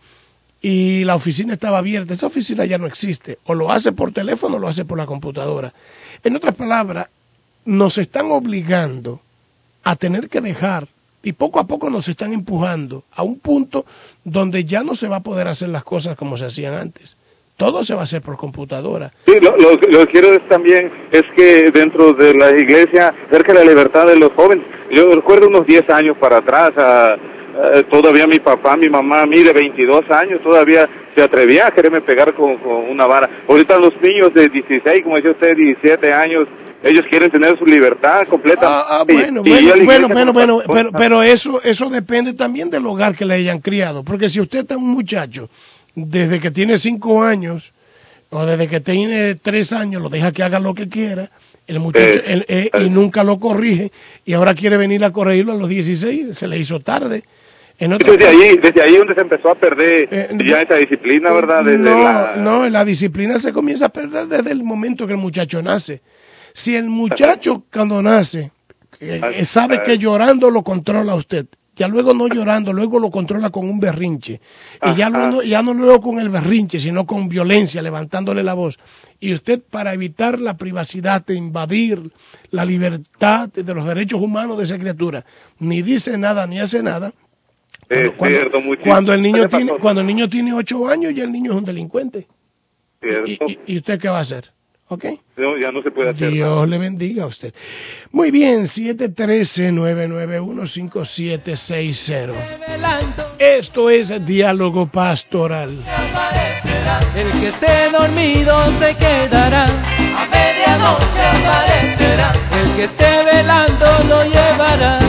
y la oficina estaba abierta. Esa oficina ya no existe. O lo hace por teléfono o lo hace por la computadora. En otras palabras, nos están obligando a tener que dejar y poco a poco nos están empujando a un punto donde ya no se va a poder hacer las cosas como se hacían antes. Todo se va a hacer por computadora. Sí, lo, lo, lo que quiero es también es que dentro de la iglesia, cerca de la libertad de los jóvenes, yo recuerdo unos diez años para atrás, a, a, todavía mi papá, mi mamá, a mí de veintidós años, todavía se atrevía a quererme pegar con, con una vara. Ahorita los niños de dieciséis, como decía usted, diecisiete años, ellos quieren tener su libertad completa. Ah, ah, bueno, y, bueno, y bueno, bueno, bueno, pero, pero eso, eso depende también del hogar que le hayan criado, porque si usted está un muchacho desde que tiene cinco años o desde que tiene tres años, lo deja que haga lo que quiera, el muchacho Eh, el, eh, eh. y nunca lo corrige, y ahora quiere venir a corregirlo a los dieciséis, se le hizo tarde. En otras Desde partes- ahí, desde ahí donde se empezó a perder Eh, ya esa disciplina, ¿verdad? Desde no, la... no, la disciplina se comienza a perder desde el momento que el muchacho nace. Si el muchacho cuando nace eh, eh, sabe que llorando lo controla usted, ya luego no llorando, luego lo controla con un berrinche, y ya, Ajá. luego, ya no luego con el berrinche, sino con violencia, levantándole la voz. Y usted, para evitar la privacidad, de invadir la libertad de los derechos humanos de esa criatura, ni dice nada ni hace nada. Es Cuando, cierto, muchísimo. cuando el niño ¿Qué pasó? tiene cuando el niño tiene ocho años, ya el niño es un delincuente. Cierto. Y, y, ¿Y usted qué va a hacer? ¿Ok? No, ya no se puede hacer Dios nada. le bendiga a usted. Muy bien, siete uno tres, nueve nueve uno, cinco siete seis cero. Esto es Diálogo Pastoral. El que esté dormido se quedará, a medianoche aparecerá. El que esté velando lo llevará.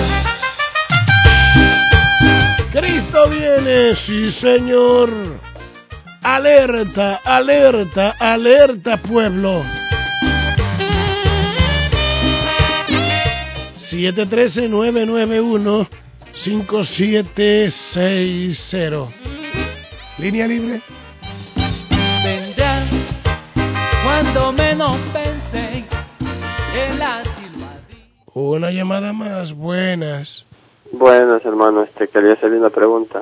Cristo viene, sí señor. Alerta, alerta, alerta pueblo. siete uno tres, nueve nueve uno, cinco siete seis cero. Línea libre. Vendrá cuando menos pensé en la silbadilla. Una llamada más, buenas. Buenas, hermano, este, quería hacerle una pregunta.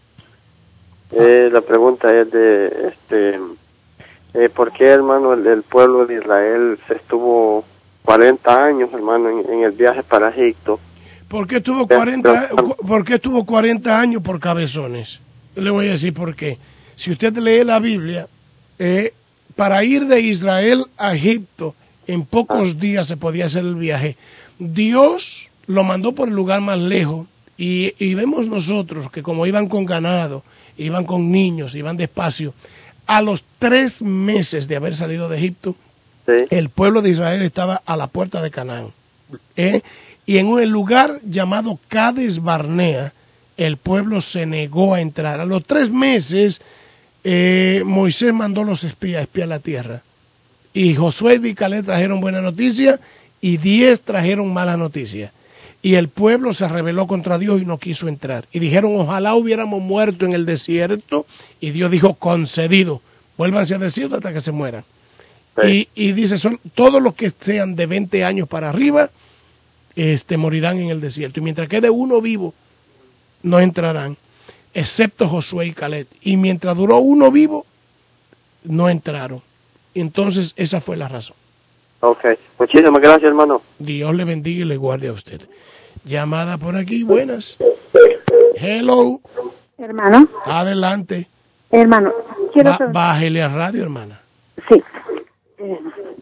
Eh, la pregunta es de, este, eh, ¿por qué, hermano, el, el pueblo de Israel se estuvo cuarenta años, hermano, en, en el viaje para Egipto? ¿Por qué estuvo cuarenta, por qué estuvo cuarenta años por cabezones? Le voy a decir por qué. Si usted lee la Biblia, eh, para ir de Israel a Egipto, en pocos días se podía hacer el viaje. Dios lo mandó por el lugar más lejos, y, y vemos nosotros que como iban con ganado, iban con niños, iban despacio, a los tres meses de haber salido de Egipto, Sí. el pueblo de Israel estaba a la puerta de Canaán. ¿eh? Y en un lugar llamado Cades Barnea, el pueblo se negó a entrar. A los tres meses, eh, Moisés mandó los espías a espiar la tierra. Y Josué y Caleb trajeron buena noticia, y diez trajeron mala noticia. Y el pueblo se rebeló contra Dios y no quiso entrar. Y dijeron, ojalá hubiéramos muerto en el desierto. Y Dios dijo, concedido, vuélvanse al desierto hasta que se mueran. Sí. Y, y dice, son todos los que sean de veinte años para arriba, este, morirán en el desierto. Y mientras quede uno vivo, no entrarán, excepto Josué y Caleb. Y mientras duró uno vivo, no entraron. Entonces, esa fue la razón. Ok, muchísimas gracias, hermano. Dios le bendiga y le guarde a usted. Llamada por aquí, buenas. Hello, Hermano, adelante. hermano, quiero Ba- saber- bájele a radio, hermana. sí. Eh,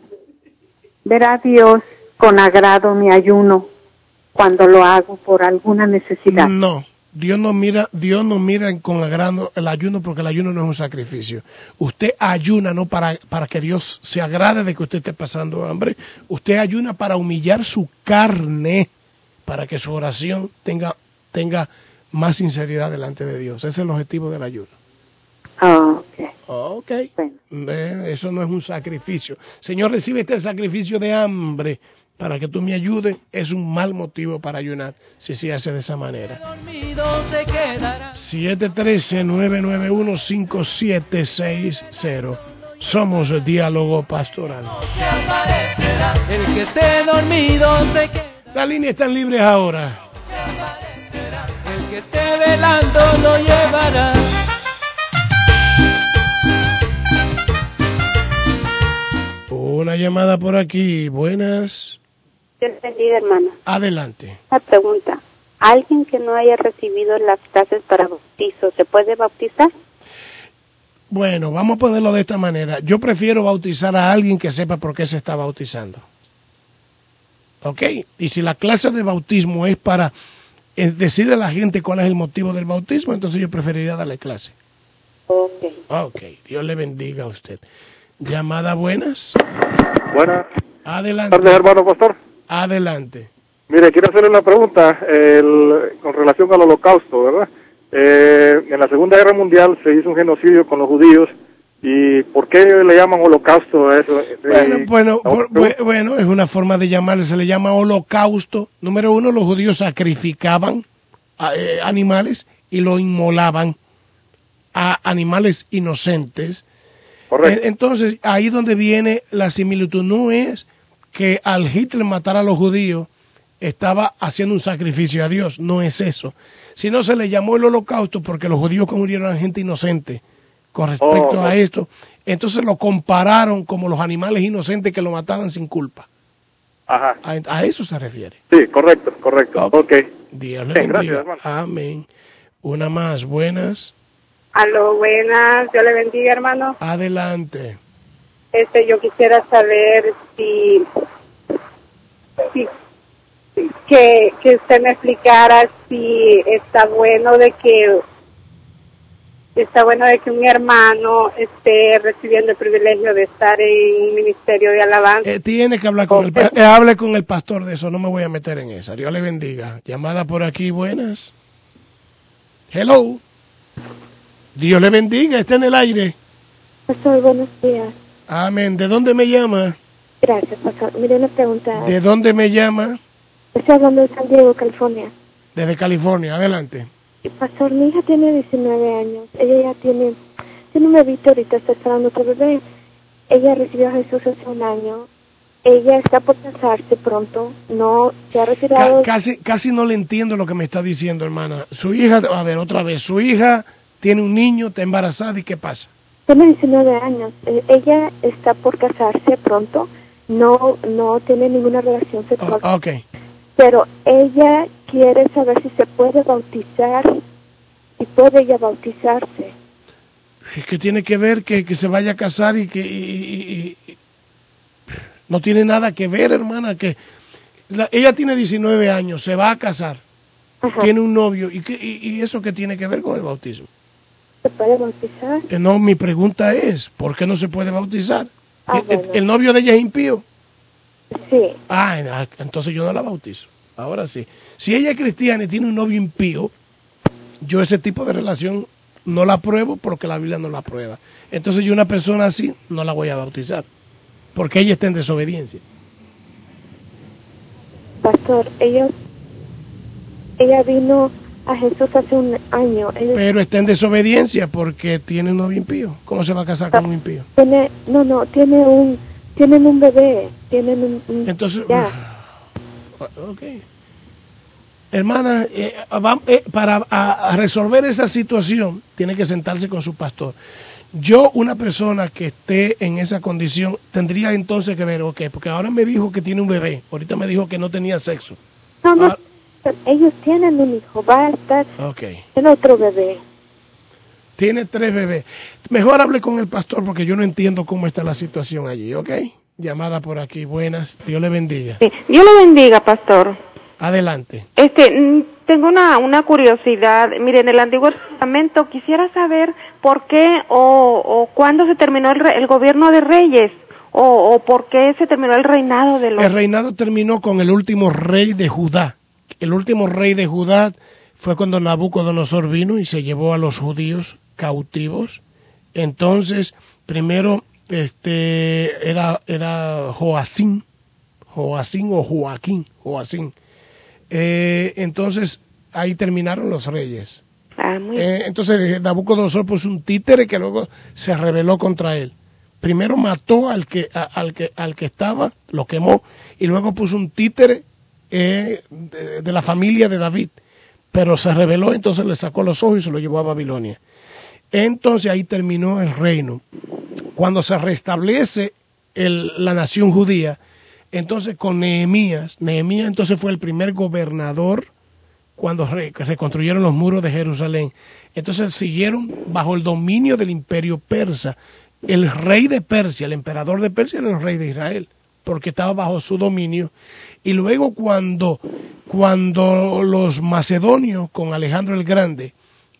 verá Dios con agrado mi ayuno cuando lo hago por alguna necesidad. No, Dios no mira, Dios no mira con agrado el ayuno, porque el ayuno no es un sacrificio. Usted ayuna no para, para que Dios se agrade de que usted esté pasando hambre. Usted ayuna para humillar su carne, para que su oración tenga, tenga más sinceridad delante de Dios. Ese es el objetivo del ayuno. Ah, ok. Ok, Bueno. Eh, eso no es un sacrificio. Señor, recibe este sacrificio de hambre para que tú me ayudes. Es un mal motivo para ayunar si se hace de esa manera. Dormido se quedará. siete uno tres, nueve nueve uno, cinco siete seis cero. Somos Diálogo Pastoral. Se aparecerá. El que esté dormido se quedará. Las líneas están libres ahora. Se aparecerá. El que esté velando lo llevará. Una llamada por aquí. Buenas. Dios bendiga, hermana. Adelante. Una pregunta. ¿Alguien que no haya recibido las clases para bautizo se puede bautizar? Bueno, vamos a ponerlo de esta manera. Yo prefiero bautizar a alguien que sepa por qué se está bautizando. ¿Ok? Y si la clase de bautismo es para eh, decirle a la gente cuál es el motivo del bautismo, entonces yo preferiría darle clase. Ok. Ok, Dios le bendiga a usted. Llamada buenas. Buenas Adelante. tardes, hermano pastor. Adelante. Mire, quiero hacerle una pregunta el, con relación al holocausto, ¿verdad? Eh, en la Segunda Guerra Mundial se hizo un genocidio con los judíos. ¿Y por qué le llaman holocausto a eso? Bueno, Eh, bueno, por, bueno, es una forma de llamarle, se le llama holocausto. Número uno, los judíos sacrificaban a, eh, animales y lo inmolaban a animales inocentes. Correcto. Eh, entonces, ahí donde viene la similitud, no es que al Hitler matar a los judíos estaba haciendo un sacrificio a Dios, no es eso. Sino se le llamó el holocausto porque los judíos que murieron eran gente inocente. Con respecto oh, a esto, entonces lo compararon como los animales inocentes que lo mataban sin culpa. Ajá. A, a eso se refiere. Sí, correcto, correcto. Ok. okay. Dios le Bien, bendiga. gracias, hermano. Amén. Una más, buenas. Aló, buenas. Dios le bendiga, hermano. Adelante. Este, yo quisiera saber si, si que, que usted me explicara si está bueno de que Está bueno de que un hermano esté recibiendo el privilegio de estar en un ministerio de alabanza. Eh, tiene que hablar con okay. el eh, hable con el pastor de eso, no me voy a meter en esa. Dios le bendiga. Llamada por aquí, buenas. Hello. Dios le bendiga, está en el aire. Pastor, buenos días. Amén. ¿De dónde me llama? Gracias, pastor. Mire una pregunta. ¿De dónde me llama? Estoy hablando de San Diego, California. Desde California, adelante. Pastor, mi hija tiene diecinueve años. Ella ya tiene, tiene un bebito ahorita, está esperando otro bebé. Ella recibió a Jesús hace un año. Ella está por casarse pronto. No, se ha retirado. Ca casi, casi no le entiendo lo que me está diciendo, hermana. Su hija, a ver, otra vez. Su hija tiene un niño, está embarazada, ¿y qué pasa? Tiene diecinueve años. Eh, ella está por casarse pronto. No, no tiene ninguna relación sexual. Oh, okay. Pero ella quiere saber si se puede bautizar, si puede ella bautizarse. Es que tiene que ver que, que se vaya a casar y que y, y, y, no tiene nada que ver, hermana, que la, ella tiene diecinueve años, se va a casar, Ajá. tiene un novio, ¿y, que, y, y eso qué tiene que ver con el bautismo? ¿Se puede bautizar? Eh, no, mi pregunta es, ¿por qué no se puede bautizar? Ah, ¿El, bueno. el, ¿El novio de ella es impío? Sí. Ah, entonces yo no la bautizo. Ahora sí. Si ella es cristiana y tiene un novio impío, yo ese tipo de relación no la apruebo porque la Biblia no la aprueba. Entonces yo una persona así no la voy a bautizar, porque ella está en desobediencia. Pastor, ellos, ella vino a Jesús hace un año. Ella... Pero está en desobediencia porque tiene un novio impío. ¿Cómo se va a casar con un impío? Tiene, no, no, tiene un, tienen un bebé, tienen un... un Entonces, ya. Ok. Hermana, eh, va, eh, para a, a resolver esa situación, tiene que sentarse con su pastor. Yo, una persona que esté en esa condición, tendría entonces que ver, ok, porque ahora me dijo que tiene un bebé, ahorita me dijo que no tenía sexo. No, no, ahora, ellos tienen un hijo, va a estar okay. en otro bebé. Tiene tres bebés. Mejor hable con el pastor porque yo no entiendo cómo está la situación allí, ¿ok? Llamada por aquí, buenas, Dios le bendiga. Sí. Dios le bendiga, pastor. Adelante. Este, tengo una, una curiosidad. Mire, en el Antiguo Testamento quisiera saber por qué o, o cuándo se terminó el, re, el gobierno de reyes o, o por qué se terminó el reinado de los... El reinado terminó con el último rey de Judá. El último rey de Judá fue cuando Nabucodonosor vino y se llevó a los judíos cautivos. Entonces, primero este era era Joacín, Joacín o Joaquín, Joacín. Eh, entonces ahí terminaron los reyes. Ah, muy eh, entonces Nabucodonosor puso un títere que luego se rebeló contra él. Primero mató al que a, al que al que estaba, lo quemó, y luego puso un títere eh, de, de la familia de David, pero se rebeló, entonces le sacó los ojos y se lo llevó a Babilonia. Entonces ahí terminó el reino. Cuando se restablece el, la nación judía, entonces con Nehemías, Nehemías entonces fue el primer gobernador cuando re, reconstruyeron los muros de Jerusalén. Entonces siguieron bajo el dominio del imperio persa. El rey de Persia, el emperador de Persia era el rey de Israel, porque estaba bajo su dominio. Y luego cuando, cuando los macedonios con Alejandro el Grande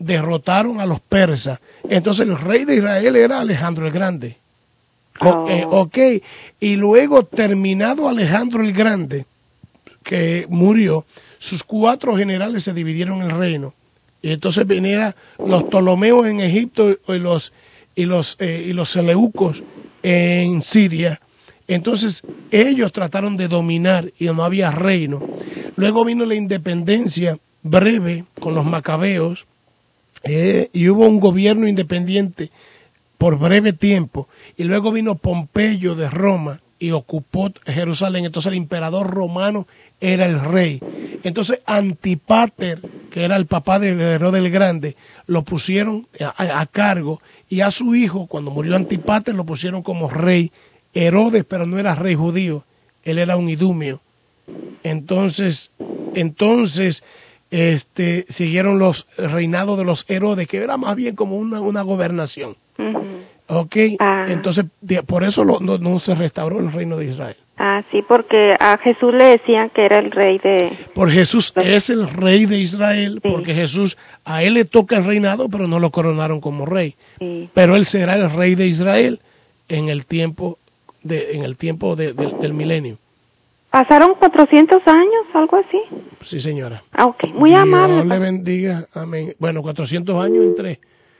derrotaron a los persas. Entonces el rey de Israel era Alejandro el Grande. Oh. Eh, ok, y luego terminado Alejandro el Grande, que murió, sus cuatro generales se dividieron el reino. Y entonces venían los Ptolomeos en Egipto y los y los eh, y los Seleucos en Siria. Entonces ellos trataron de dominar y no había reino. Luego vino la independencia breve con los macabeos eh, y hubo un gobierno independiente por breve tiempo. Y luego vino Pompeyo de Roma y ocupó Jerusalén. Entonces el emperador romano era el rey. Entonces Antipater, que era el papá de Herodes el Grande, lo pusieron a, a cargo, y a su hijo, cuando murió Antipater, lo pusieron como rey. Herodes, pero no era rey judío, él era un idumeo. Entonces, entonces este, siguieron los reinados de los Herodes, que era más bien como una, una gobernación. Uh-huh. Ok, ah. Entonces de, por eso lo, no, no se restauró el reino de Israel. Ah, sí, porque a Jesús le decían que era el rey de... Por Jesús es el rey de Israel, sí. Porque Jesús, a él le toca el reinado, pero no lo coronaron como rey. Sí. Pero él será el rey de Israel en el tiempo de, en el tiempo de, de, del milenio. ¿Pasaron cuatrocientos años, algo así? Sí, señora. Ah, ok, muy Dios amable. Dios le bendiga, amén. Bueno, cuatrocientos años entre...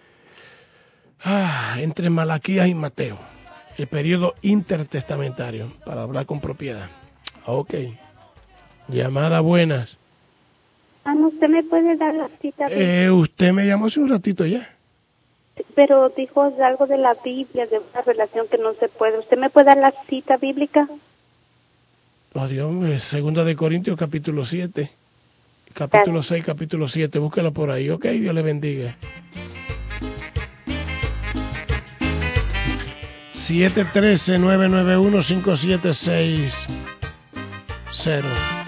Ah, entre Malaquías y Mateo, el periodo intertestamentario, para hablar con propiedad. Ok. Llamada, buenas. Ah, no, ¿usted me puede dar la cita? Eh, usted me llamó hace un ratito ya. Pero dijo algo de la Biblia, de una relación que no se puede. ¿Usted me puede dar la cita bíblica? Oh, Dios mío, segunda de Corintios, capítulo siete. Capítulo Gracias. seis, capítulo siete. Búsquela por ahí, ok. Dios le bendiga. siete uno tres, nueve nueve uno, cinco siete seis cero.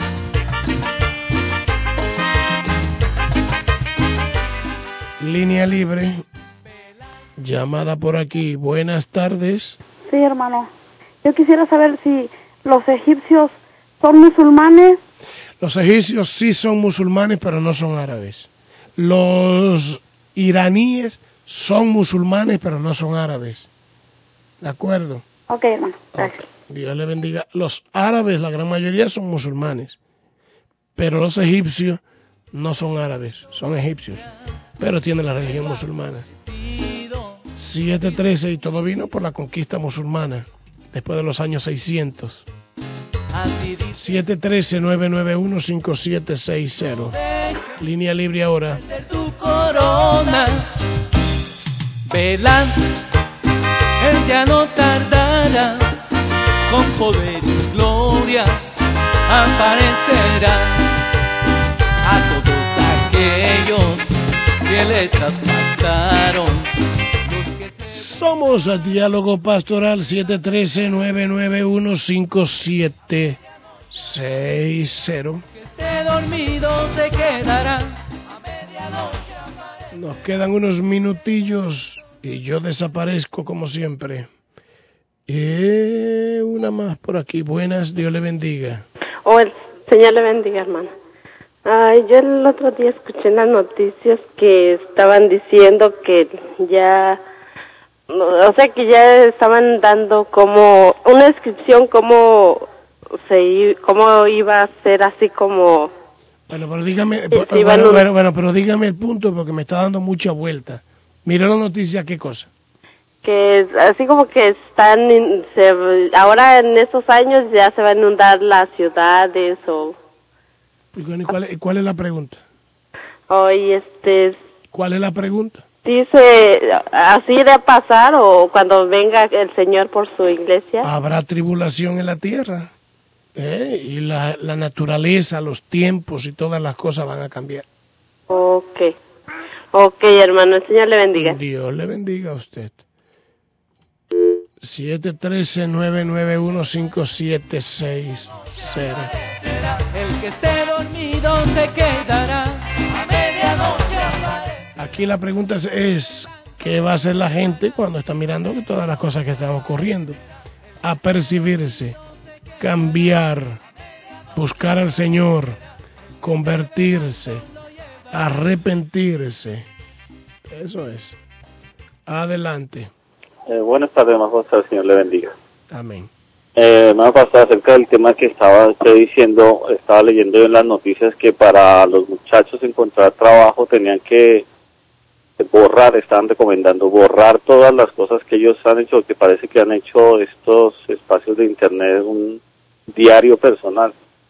Línea libre. Llamada por aquí. Buenas tardes. Sí, hermano. Yo quisiera saber si los egipcios son musulmanes. Los egipcios sí son musulmanes, pero no son árabes. Los iraníes son musulmanes, pero no son árabes. ¿De acuerdo? Ok, hermano. Gracias. Okay. Dios le bendiga. Los árabes, la gran mayoría, son musulmanes, pero los egipcios no son árabes, son egipcios, pero tienen la religión musulmana. siete trece, y todo vino por la conquista musulmana, después de los años seiscientos. siete uno tres, nueve nueve uno, cinco siete seis cero. Línea libre ahora. Tu corona, velan. Él ya no tardará, con poder y gloria aparecerá a todos aquellos que le traspasaron. Somos a Diálogo Pastoral. Siete uno tres, nueve nueve uno, cinco siete seis cero. Que esté dormido se quedará a medianoche. Nos quedan unos minutillos y yo desaparezco como siempre. Eh, una más por aquí. Buenas, Dios le bendiga. Oh, el Señor le bendiga, hermano. Ay, yo el otro día escuché en las noticias que estaban diciendo que ya, o sea, que ya estaban dando como una descripción cómo se, cómo iba a ser así como. Bueno, pero dígame, bueno, bueno, bueno, bueno, pero dígame el punto porque me está dando mucha vuelta. Mira la noticia, ¿qué cosa? Que así como que están, se, ahora en estos años ya se van a inundar las ciudades o... ¿Y cuál, es, cuál es la pregunta? Hoy este... ¿Cuál es la pregunta? Dice, ¿así de pasar o cuando venga el Señor por su iglesia? Habrá tribulación en la tierra, ¿eh? Y la, la naturaleza, los tiempos y todas las cosas van a cambiar. Okay. Ok, hermano, el Señor le bendiga. Dios le bendiga a usted. siete uno tres, nueve nueve uno, cinco siete seis cero. El que esté dormido se quedará a medianoche. Aquí la pregunta es, es, ¿qué va a hacer la gente cuando está mirando todas las cosas que están ocurriendo? Apercibirse, cambiar, buscar al Señor, convertirse, arrepentirse Eso es. Adelante. Eh, buenas tardes, hermano José, el Señor le bendiga. Amén. Eh, me ha pasado acerca del tema que estaba usted diciendo, estaba leyendo en las noticias que para los muchachos encontrar trabajo tenían que borrar, estaban recomendando borrar todas las cosas que ellos han hecho, que parece que han hecho estos espacios de internet un diario personal,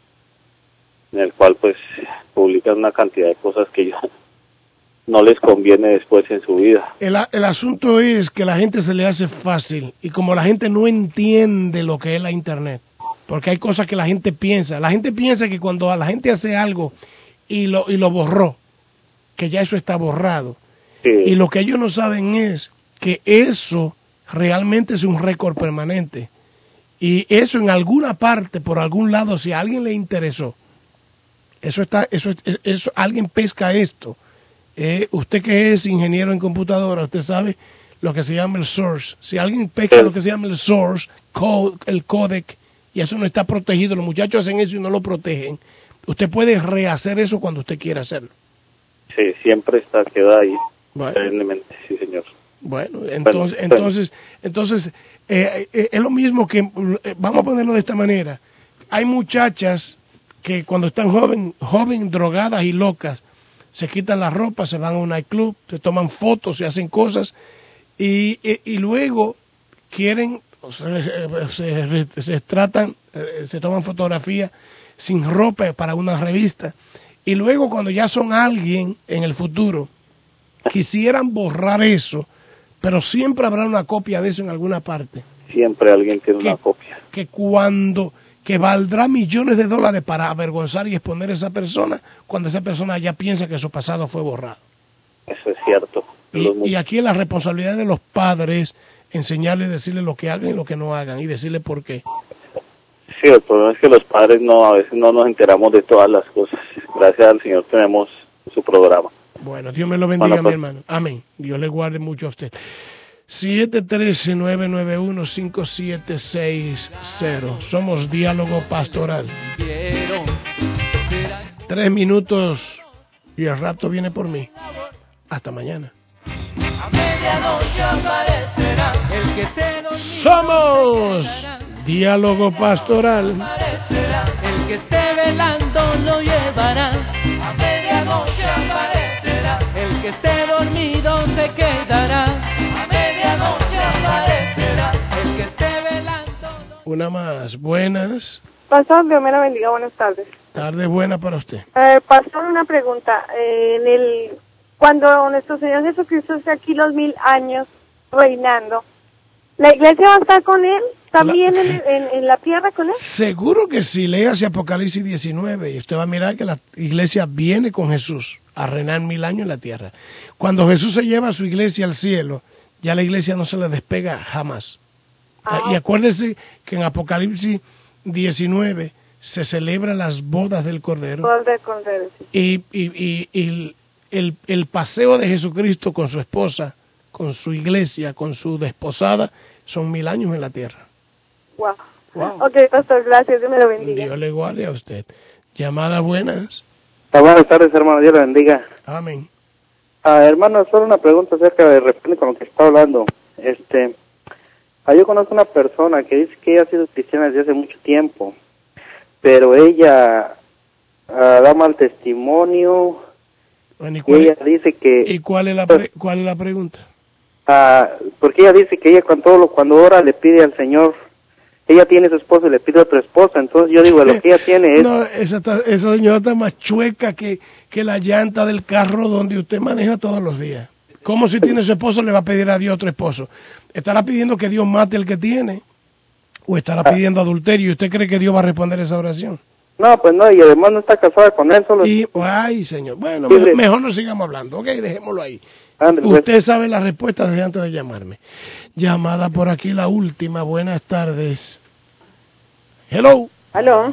en el cual pues publican una cantidad de cosas que ellos no les conviene después en su vida. El, el asunto es que la gente se le hace fácil, y como la gente no entiende lo que es la internet, porque hay cosas que la gente piensa, la gente piensa que cuando la gente hace algo y lo, y lo borró, que ya eso está borrado. Sí. Y lo que ellos no saben es que eso realmente es un récord permanente. Y eso en alguna parte, por algún lado, si a alguien le interesó, eso está, eso, eso alguien pesca esto. Eh, usted que es ingeniero en computadora, usted sabe lo que se llama el source. Si alguien pesca sí. lo que se llama el source, code, el codec, y eso no está protegido, los muchachos hacen eso y no lo protegen, usted puede rehacer eso cuando usted quiera hacerlo. Sí, siempre está, queda ahí. Bueno, sí, señor. Bueno, entonces, bueno, entonces, entonces eh, eh, es lo mismo que, eh, vamos a ponerlo de esta manera, hay muchachas que cuando están joven, joven, drogadas y locas, se quitan la ropa, se van a un nightclub, se toman fotos, se hacen cosas, y, y, y luego quieren, se, se, se tratan, se toman fotografías sin ropa para una revista, y luego cuando ya son alguien en el futuro, quisieran borrar eso, pero siempre habrá una copia de eso en alguna parte. Siempre alguien tiene que, una copia. Que cuando... que valdrá millones de dólares para avergonzar y exponer a esa persona, cuando esa persona ya piensa que su pasado fue borrado. Eso es cierto. Y, y aquí es la responsabilidad de los padres, enseñarles y decirles lo que hagan y lo que no hagan, y decirles por qué. Sí, el problema es que los padres no a veces no nos enteramos de todas las cosas. Gracias al Señor tenemos su programa. Bueno, Dios me lo bendiga, bueno, pues, mi hermano. Amén. Dios le guarde mucho a usted. siete uno tres, nueve nueve uno, cinco siete seis cero. Somos Diálogo Pastoral. Tres minutos y el rapto viene por mí. Hasta mañana. Somos Diálogo Pastoral. El que esté velando lo llevará. A medianoche aparecerá. El que esté dormido se quedará. A medianoche aparecerá. El que esté velando. Una más. Buenas. Pastor, Dios me la bendiga. Buenas tardes. Tarde buena para usted. Eh, Pastor, una pregunta. Eh, en el cuando nuestro Señor Jesucristo esté aquí los mil años reinando, ¿la iglesia va a estar con él? ¿También la, en, en, en la tierra con él? Seguro que sí. Léase Apocalipsis diecinueve y usted va a mirar que la iglesia viene con Jesús a reinar mil años en la tierra. Cuando Jesús se lleva a su iglesia al cielo, ya la iglesia no se le despega jamás. Ah. Y acuérdese que en Apocalipsis diecinueve se celebran las bodas del Cordero. Bodas del Cordero, sí. Y, y, y, y el, el paseo de Jesucristo con su esposa, con su iglesia, con su desposada, son mil años en la tierra. Wow. Wow. Ok, pastor, gracias, Dios me lo bendiga. Dios le guarde a usted. Llamadas buenas. Ah, buenas tardes, hermano, Dios le bendiga. Amén. Ah, hermano, solo una pregunta acerca de repente con lo que está hablando. Este, ah, yo conozco una persona que dice que ella ha sido cristiana desde hace mucho tiempo, pero ella ah, da mal testimonio. Bueno, ¿y, y cuál ella es, dice que... ¿Y cuál es la, pre, cuál es la pregunta? Ah, porque ella dice que ella cuando, todo, cuando ora le pide al Señor, ella tiene su esposo y le pide a otra esposa, entonces yo digo, lo que ella tiene es... No, esa, esa señora está más chueca que, que la llanta del carro donde usted maneja todos los días. ¿Cómo si tiene su esposo le va a pedir a Dios otro esposo? ¿Estará pidiendo que Dios mate el que tiene? ¿O estará pidiendo adulterio? ¿Y usted cree que Dios va a responder esa oración? No, pues no, y además no está casada con él, solo... Y, ay, señor, bueno, mejor, mejor no sigamos hablando, ok, dejémoslo ahí. André, usted pues. Sabe la respuesta desde antes de llamarme. Llamada por aquí, la última, buenas tardes. Hello. Aló.